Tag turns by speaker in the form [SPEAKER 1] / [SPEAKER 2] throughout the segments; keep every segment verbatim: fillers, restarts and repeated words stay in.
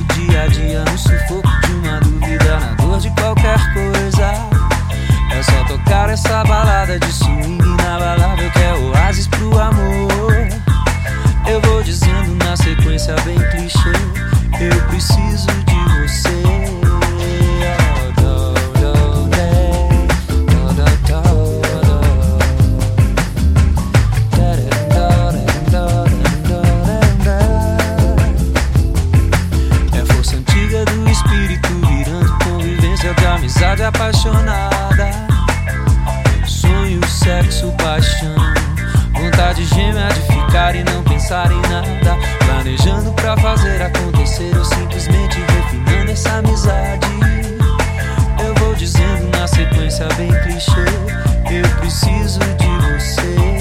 [SPEAKER 1] do dia a dia, no sufoco de uma dúvida, na dor de qualquer coisa. É só tocar essa balada de swing inabalável que é oásis pro amor. Eu vou dizendo na sequência bem clichê, eu preciso de você. É força antiga do espírito virando convivência de amizade apaixonada. Sonho, sexo, paixão, vontade gêmea de ficar e não pensar em nada, planejando pra fazer acontecer ou simplesmente refinando essa amizade. Eu vou dizendo na sequência bem clichê, eu preciso de você.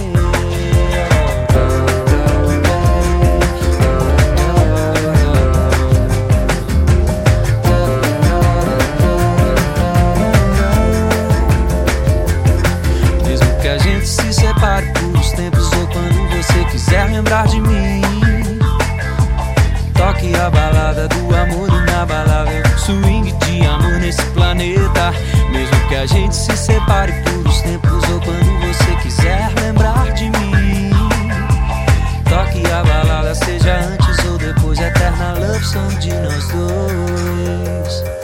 [SPEAKER 1] Mesmo que a gente se separe por os tempos ou quando você quiser lembrar de mim, toque a balada do amor inabalável, swing de amor nesse planeta. Mesmo que a gente se separe por os tempos ou quando você quiser lembrar de mim, toque a balada, seja antes ou depois, eterna love song de nós dois.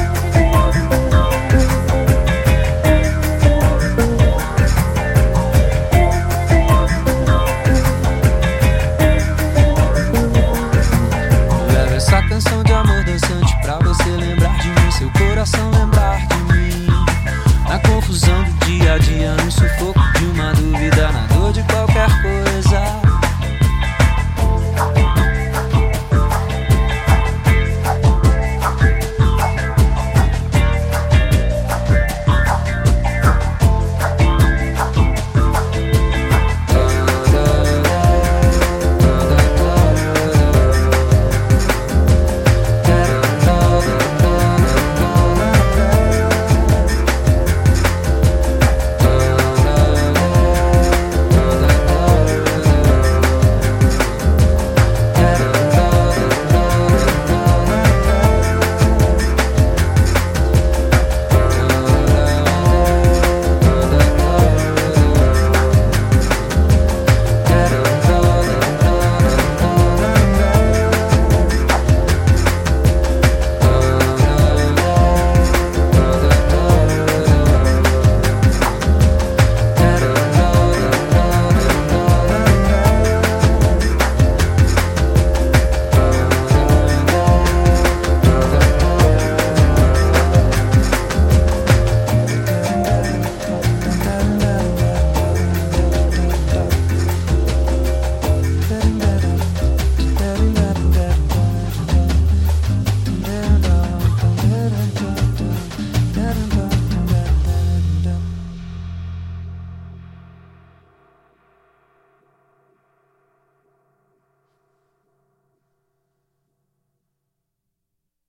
[SPEAKER 1] Essa canção de amor dançante pra você lembrar de mim, seu coração lembrar de mim. Na confusão do dia a dia, no sufoco